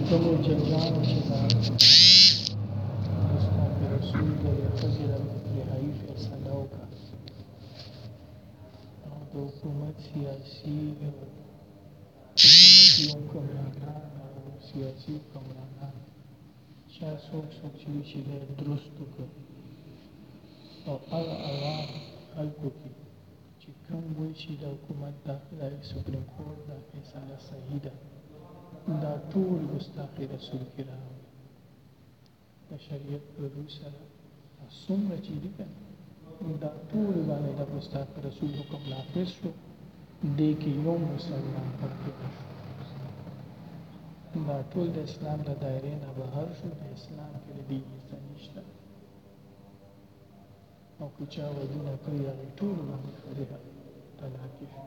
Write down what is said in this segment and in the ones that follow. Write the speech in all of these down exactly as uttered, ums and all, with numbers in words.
کومو جنجانو چې دا مصطفی رسول د ښځې د رهایي فیصله وکړه او د حکومت سیاسي حکومتي حکمرانان او سیاسي حکمرانان چا څوک څوک چې وي چې دا درست وکړه او هغه عوام خلکو کې چې کوم وایي چې د حکومت دا د سپریم کورټ دا فیصله صحیح ده دا ټول ګستاخي رسول کرام د شریعت په روی سره څومره چې دي که دا ټول باندې د ګستاخي رسول حکم نافظ شو دې کې یو مسلمان پکې نه شو دا ټول د اسلام د دایرې نه بهر شو د اسلام کې د دې عزت نشته او که چا ودونه کړي هغې ټول باندې فریحه طلاقي شو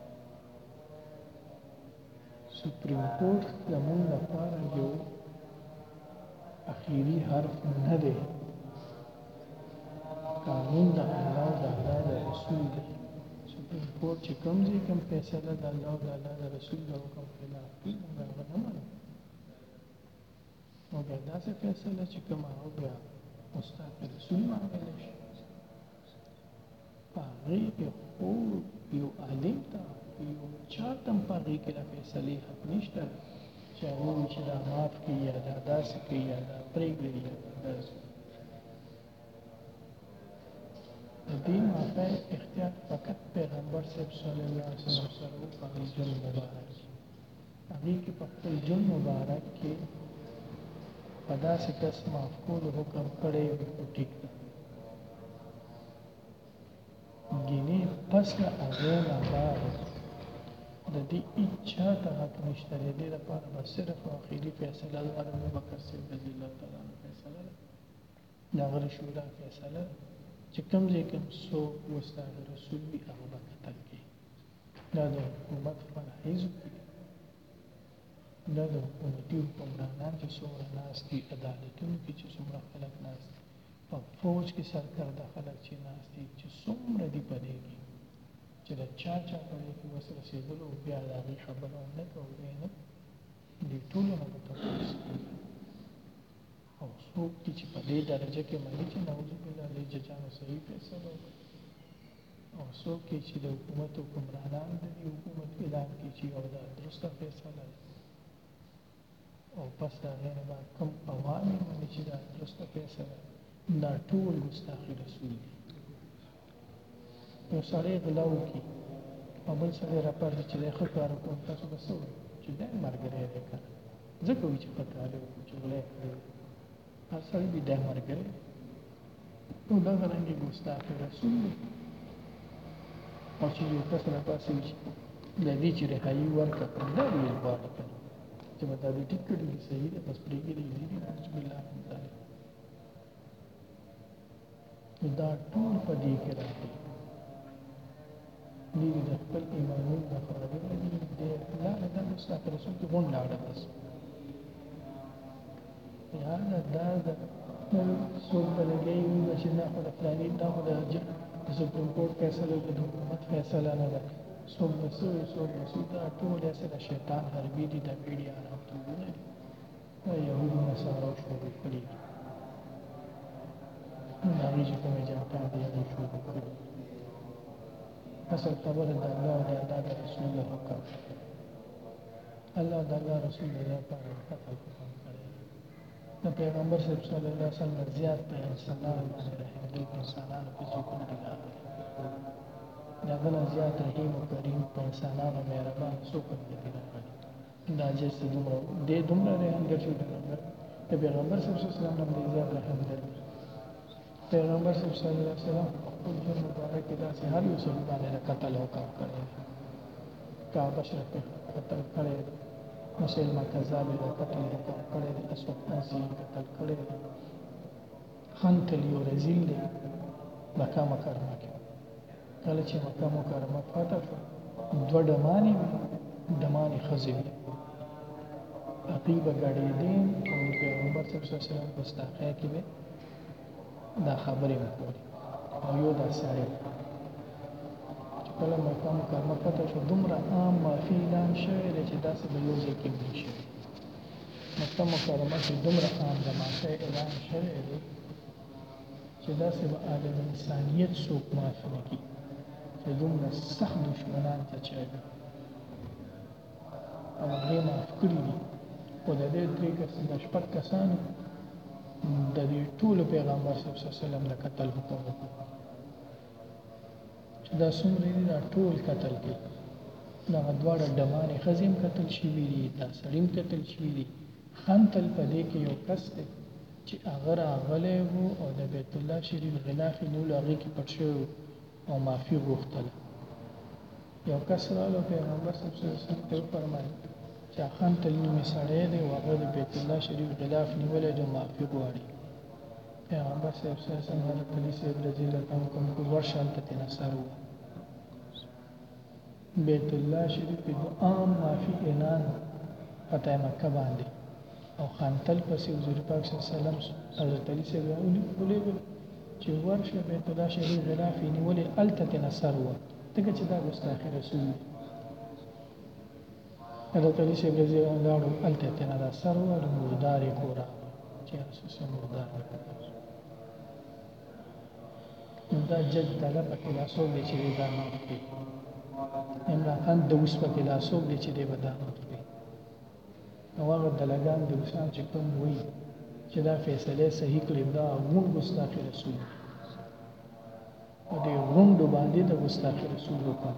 سپریم کورټ زموږ لپاره یو اخیری حرف نه دی قانون د الله او د الله د رسول دی سپریم کورټ چې کوم ځای کوم فیصله د الله او د الله د رسول د حکم خلاف وي موږ هغه نه منو نو بیا داسې فیصله چې کوم هغه بیا مستحق رسول معامله شي په هغې کې خو یو عالم ته یو چا ته هم په هغې کې د فیصلې حق نشته چې هغه وایي چې دا معاف کړي یا دا داسې کړي یا دا پرېږدي یا دا داسې د دې موقع اختیار فقط پیغمبر صاحب صلی الله علیه وسلم سره و په هغې ژوند مبارک کې هغې کې په خپل ژوند مبارک کې په داسې کس معاف کولو حکم کړی وي خو ټیک ده ګینې پس له هغې نه بعد د دې هېچا ته حق نشته د دې لپاره به صرف اخري فیصله د ابوبکر صاحب رضي الله تعالی عنه فیصله ده د هغه د شورا فیصله ده چې کوم ځای کې څوک مستعد رسول وي هغه به قتل کړي دا د حکومت فرایضو کې دا د حکومتي حکمرانان چې څومره ناست دي عدالتونو کې چې څومره خلک ناست دي په فوج کې سرکرده خلک چې ناست دي چې څومره دي په دې کې چې د چا چا په دې کې وس رسېدلو بیا د هغې خبره ونه کوو دی نه دې ټولو نه به تپوس کېږي او څوک دي چې په دې درجه کې مني چې نعوذ بالله د ججانو صحیح فیصله وکړي او څوک دی چې د حکومت حکمرانان د دې حکومت اعلان کړي چې یو دا درسته فیصله ده او پس د هغې نه بعد کوم عوام یې مني چې دا درسته فیصله دا ټول ګستاخي رسول دي یو سړی غلا وکړي او بل سړی راپاڅي چې دی ښه کار وکړم تاسو به څه وایي چې دی ملګری دی که نه ځکه وایي چې ښه کار یې وکړو چې غلا یې کړی هر سړی وي دی ملګری نو دغه رنګې ګستاخي رسول دی او چې یو کس راپاڅي وي چې د دې چې رهایي ورکړه کړم دا ویل غواړي که نه چې به دا دې ټیک کړي دي صحیح دی بس پرېږدي دي دي نعوذ بالله من ذلک دا ټول په دې کې راځي دې د خپل ایمانون د خبرې دي د لاړه د مستحق رسول کې غون لاړه بس یا دا د څوک به لګی وي چې نه خو د فلاني دا خو د سپریم کورټ فیصله د حکومت فیصله نه ده څوک به څه وي څوک به څه دا ټول هسې د شیطان حربي دي د میډیا راپورونه دي دا یهودو نصارو شروع کړي دي د هغې چې کومې جنتان دي هغې شروع کړي اصل خبره د الله او د الله د رسول د حکم الله د الله رسول د لپاره قتل حکم کړی د پیغمبر صلی الله علیه وسلم زیات په انسانانو باندې رحم دی په انسانانو کې څوک نه دي راغلي د هغه نه زیات رحیم و کریم په انسانانو مهربان څوک نه دي راغلي دا جس دومره دې دومره رحم در شو د پیغمبر صلی الله علیه وسلم هم دې زیات رحم دی پیغمبر صلی الله علیه وسلم خپل ژوند مبارک کې داسې هر یو سړي باندې د قتل حکم کړی دی کعب اشرف قتل کړی دی مسلمه کذاب د قتل حکم کړی دی اسود انسي قتل کړی دی خنتل یو رزیل دی مکه مکرمه کې کله چې مکه مکرمه فتح شوه دوه ډمانې وي ډمانې ښځې وي هغوی به ګډېدې او پیغمبر صلی الله علیه وسلم په ستاقیا کې به دا خبرې مې کولې او یو دا سړی چې کله مکه مکرمه فتح شوه دومره عام معافي اعلان شوی دی چې داسې به یو ځای کې نه شوي مکه مکرمه کې دومره عام د ماته اعلان شوی دی چې داسې به عالم انسانیت څوک معاف نه کړي چې دومره سخت دشمنان ته چاوي او هغې معاف کړي دي خو د دې درې کس د شپږ کسانو د دې ټولو پیغمبر صلی الله علیه وسلم د قتل حکم وکړ چې دا څومره دي دا ټول قتل کړي دغه دواړه ډمانې ښځې هم قتل شوي دي دا سړي هم قتل شوي دي خنتل په دې کې یو کس دی چې هغه راغلی و او د بیت الله شریف غلاف یې نیولو هغې کې پټ شوی او معافي غوښتله یو کس راغلو پیغمبر صلی الله علیه وسلم ته وفرمایل چې خنتل نومې سړی دی او هغه د بیت الله شریف غلاف نیولی دی او معافي غواړي پیغمبر صلی الله علیه وسلم حضرت علي صاحب رضی الله عنه کوم کو ورشه هلته ترې سر و بیت الله شریف کې د عام معافي اعلان فتح مکه باندې او خانتل پسې حضور پاک صلی الله علیه وسلم حضرت علي صاحب ولېږل چې ورشه بیت الله شریف غلاف یې نیولې هلته ترې سر و ځکه چې دا ګستاخي رسول دی حضرت علي صاحب رضی الله عنه لاړو هلته ترې دا سر و د مردار یې کورا چې رسول صلی مردار دا جج دغه پکې لاسوک دی چې دا نه کوي عمران خان د اوس پکې لاسوک دی چې دی به دا نه کوي نو هغه دلګان د روسان چې کوم وایي چې دا فیصله صحیح کړې دا غون ګستاخي رسول او دې غونډو باندې د ګستاخي رسول وکړ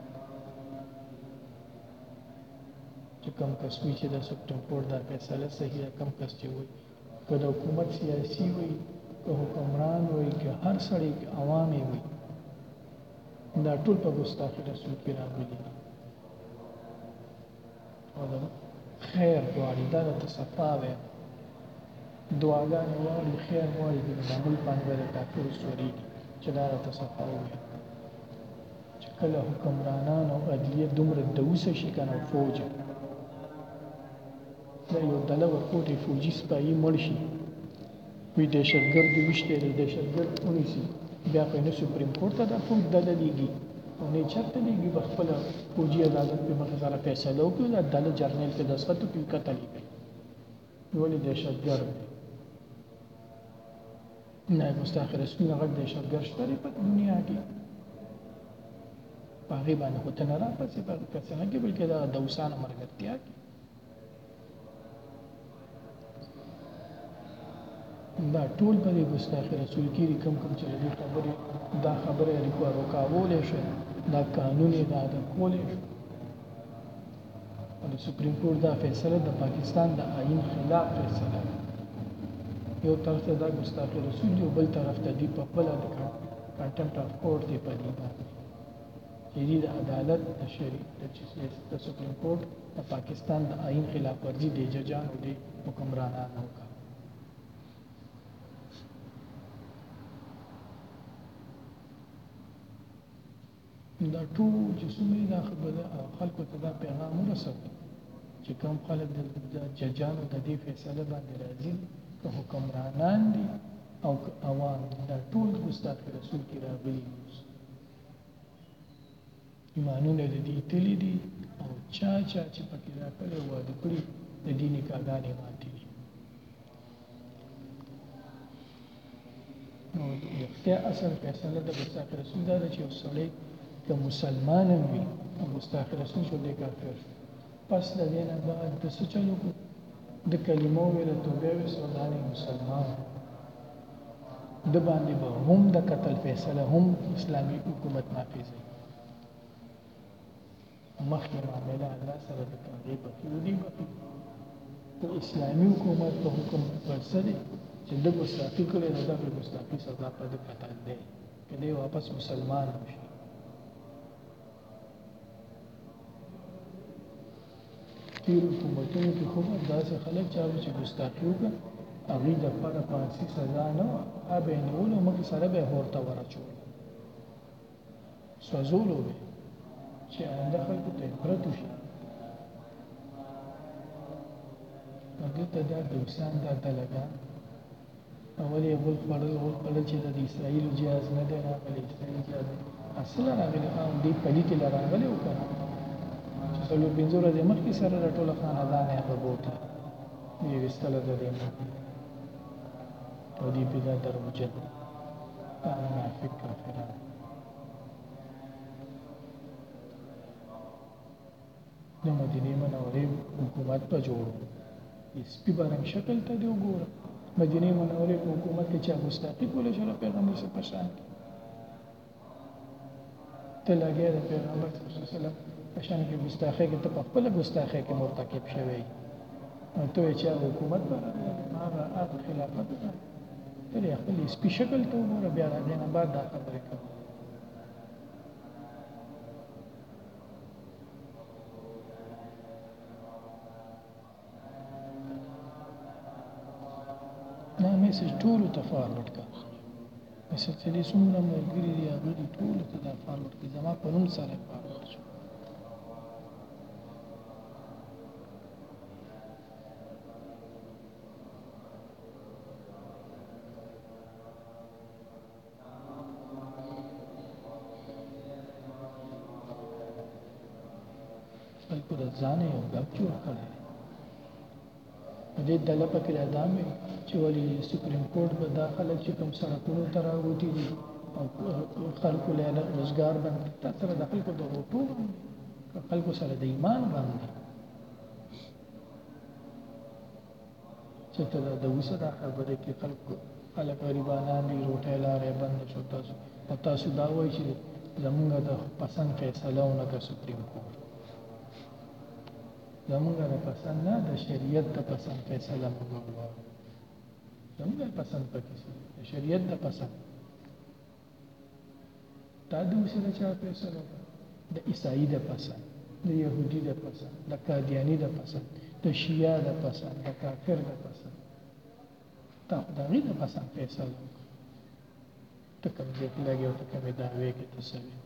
چې کوم کس وی چې د سپټم کورټ دا فیصله صحیح ده کوم کس چې وایي که د حکومت سیاسي وایي که حکمران وایي که هر سړی عوامي وایي دا ټول په ګستاخي رسول کې راغلي او دا خیر غواړي دا د صفا وي دعاګانې غواړي خیر غواړي د معمول باندې د کافر سوري چې دا د صفا وي چې کله حکمرانان او عدلیه دومره دوسه شي کنه فوج دا یو ډله ورکوټي فوجي سپایي مړ شي وي دهشتګرد وشته دی دهشتګرد ونیسي بیا په نو سپریم کورټ ته د فوج ډله لیږي او نه چرته لیږي بخپل فوجي عدالت په مخه سره فیصله وکړي د ډله جرنیل په دستخط په قتل کوي ولې دهشتګرد نه مستاخر رسول هغه دهشتګرد شته په دنیا کې هغه باندې خو ته نه راپسې په کسانه کې بلکې دا دوسانه مرګتیا کې دا ټول په دې ګستاخی رسول کې کم کم چې دې خبرې دا خبره ریکو روکاولې شي دا قانون دا د کولې شي او د سپریم کورټ دا فیصله د پاکستان د آئین خلاف فیصله یو طرف ته دا ګستاخی رسول دی بل طرف ته دی په خپل د کنټمپټ اف کورټ دی په دی باندې چې د عدالت د شریعت د سپریم کورټ د پاکستان د آئین خلاف ورزي د ججانو دی حکمرانانو کا دا ټول چې څومره دا خبره خلکو ته دا پیغام ورسوي چې کوم خلک د ججانو د دې فیصله باندې راځي که حکمرانان دي او عوام دا ټول ګستاخی رسول کې راغلي ایمانونه د دې تللی دي او چا چا چې پکې راغلي واده کړي د دې نکاحګانې ماتې دي نو د اصل فیصله د ګستاخی رسول دا چې یو سړی که مسلمان وي او مستاخر رسول شو د کافر پس د دې نه بعد د څه چلو د کلمو ویل توبه وسودانه مسلمان د باندې به هم د قتل فیصله هم اسلامي حکومت نافذ مخکې معامله الله سره د تغییر په دی په اسلامي حکومت په حکم ورسره چې د ګستاخی کړي نه د ګستاخی سزا په دې قتل دی کله واپس مسلمان شي تیر حکومتونو کې خو داسې خلک چې ګستاخي وکړي هغوی دپاره فارسي سزا نه وه هغه به یې نیولو مخکې سره به یې هورته ورچول سوځولو به چې آینده خلکو ته عبرت وشي نو دلته دا دوسان دا دلګان اول یې غول خوړل غول خوړل چې د اسرائیلو جهاز نه دی راغلی اسرائیل جهاز اصله راغلی هم دې پلي کې راغلی و که څلور پنځه ورځې مخکې سره د ټوله خاندان هغه بوتله دی وستله د دې او دی پیدا دروجه دا منافق کافران د مدینه منورې حکومت په جوړو سپي بارنګ شکل ته دی وګوره مدینه منورې په حکومت کې چا ګستاخی کوله شو پیغمبر صلی الله علیه وسلم ته لګیا د پیغمبر صلی الله علیه وسلم په شان کې ګستاخی کې ته په خپل ګستاخی کې مرتکب شوی نو ته چې حکومت باندې هغه هغه خلافت ده ته خپل سپي شکل ته وګوره بیا راځي نه بعد دا خبره کوي دا میسج ټولو ته فارورډ کړه میسج چې څومره ملګري دي هغه دي ټولو ته دا فارورډ کړه زما په نوم سره فارورډ شو خلکو د ځان یو ګپ جوړ کړی دې دله پکې اعدام چې ولې سپریم کورټ به دا خلک چې کوم سړکونو ته راوتي دي او خلکو له روزګار باندې تاسو د خلکو د وټو باندې خلکو سره د ایمان باندې چې ته د وسه دا خبره کې خلکو خلک غریبانان دي روټه لارې بند شو تاسو تاسو دا وایي چې زمونږ د پسند فیصله ونه کړ سپریم کورټ زمونږ د پسند نه د شریعت د پسند فیصله وکړو زمونږ پسند پکې د شریعت د پسند تا د وسره چا فیصله د عیسائی د پسند د يهودي د پسند د قادیانی د پسند د شیعه د پسند د کافر د پسند تا خدای د پسند فیصله ته کوم ځای کې لګي او ته کومه دعوی کې تسوي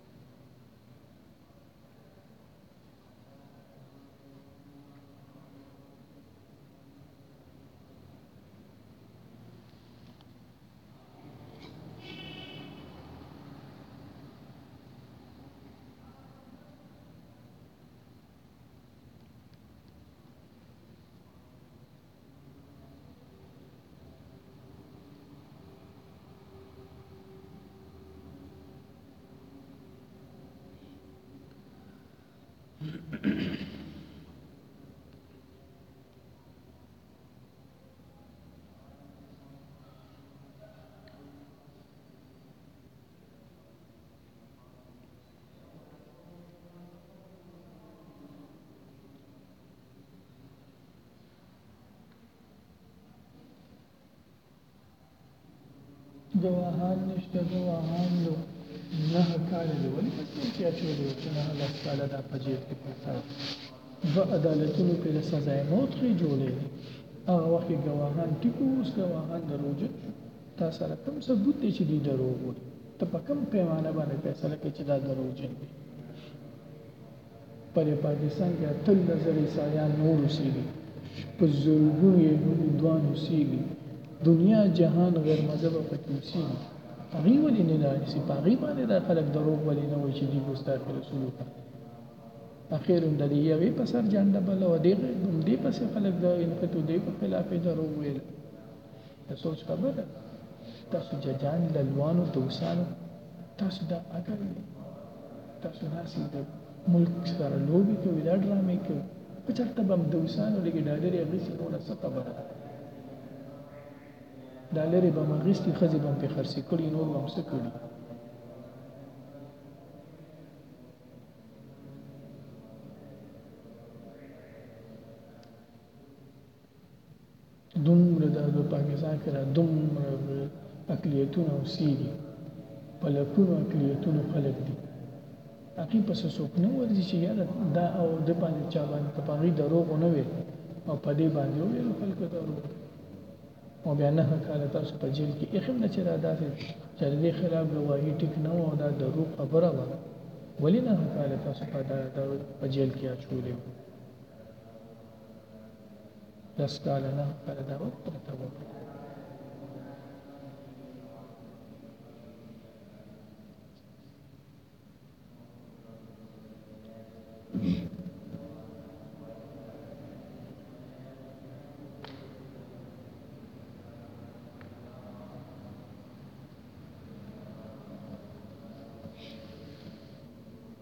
گواهان نشته گواهان دو نه کال دی ولی پکې چې اچولې چې نه الله تعالی دا پجیت کې پتا و عدالتونو په سزا موت کې جوړې هغه وخت گواهان ټیکوس گواهان دروځي تاسو سره کوم ثبوت دی چې دی دروغ وي ته په کوم پیمانه باندې فیصله کوي چې دا دروځي پر پاکستان کې تل نظر عیسایان نور اوسېږي په زرګونو یې هندوان اوسېږي دنیا جهان غیر مذهب پکې اوسېږي هغه ولې نه لاسي پاغي باندې دا خلک دروغ ولې نه وایي چې دی ګستاخ رسول الله اخر هم د دې یوې په سر جنډه بل او دې دې په سر خلک د انفتو دې په خلاف دروغ ویل د سوچ خبره تاسو ججان لوانو دوسانو تاسو دا اگر تاسو ناسي د ملک سره لوبي کوي دا ډرامې کوي په چرته بم دوسانو لګي ډالر یې غسي نو څه خبره ډالر به مغستی خزي بم په خرسي کړي نور هم څه کړي دومره د پاکستان کې را دومره اقلیتونه اوسېږي په لکونو اقلیتونو خلک دي هغې پسې څوک نه ورځي چې یاره دا او د باندې چا باندې که په هغې دروغ ونه ویل او په دې باندې وویل خلکو دروغ او بیا نه کاله تاسو په جیل کې ایښیم نه چې دا داسې چې د دې خلاف ګواهي ټیک نه وه او دا دروغ خبره وه ولې نه کاله تاسو په جیل کې اچولې وه لس کاله نه کاله دا وخت پرته وه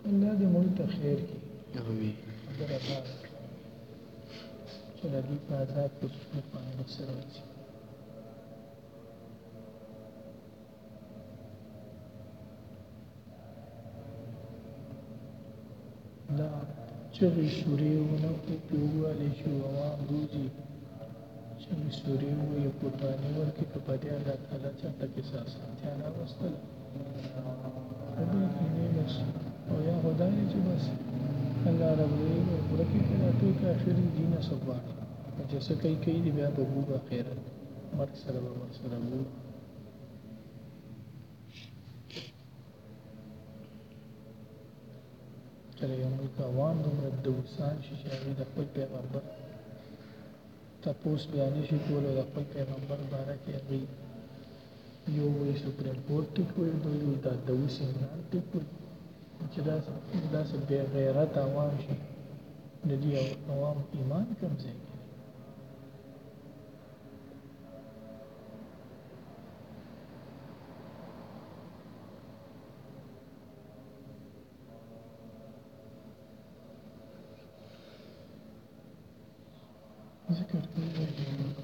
الله دې موږ ته خیر کړي امين خبره ده چې د دې په آزاد په صورت باندې سره وځي دا چغې سورې ونه په ووالې شو عوام روزي چغې سورې ووایي قرباني ورکړي که په دې الله تعالی چاته کیسه اسانتیا راوستله په دې کې نه بس او یا خدای چې بس الله رب دې ورکړي که دا ټول کافر دي نه څه غواړي چې څه کوي کوي دي بیا به ګورو اخرت مرګ سره به ورسره ګورو کله یو ملک عوام دومره دوسان شي چې هغوی د خپل پیغمبر تپوس بیا نشي کولی د خپل پیغمبر باره کې هغوی یو وایي سپریم کورټ ټیک وایي بل وایي دا دوس عمران ټیک وایي چې داسې بې غیرت عوام شي د دې عوام ایمان کم ځای کې ذکر کوي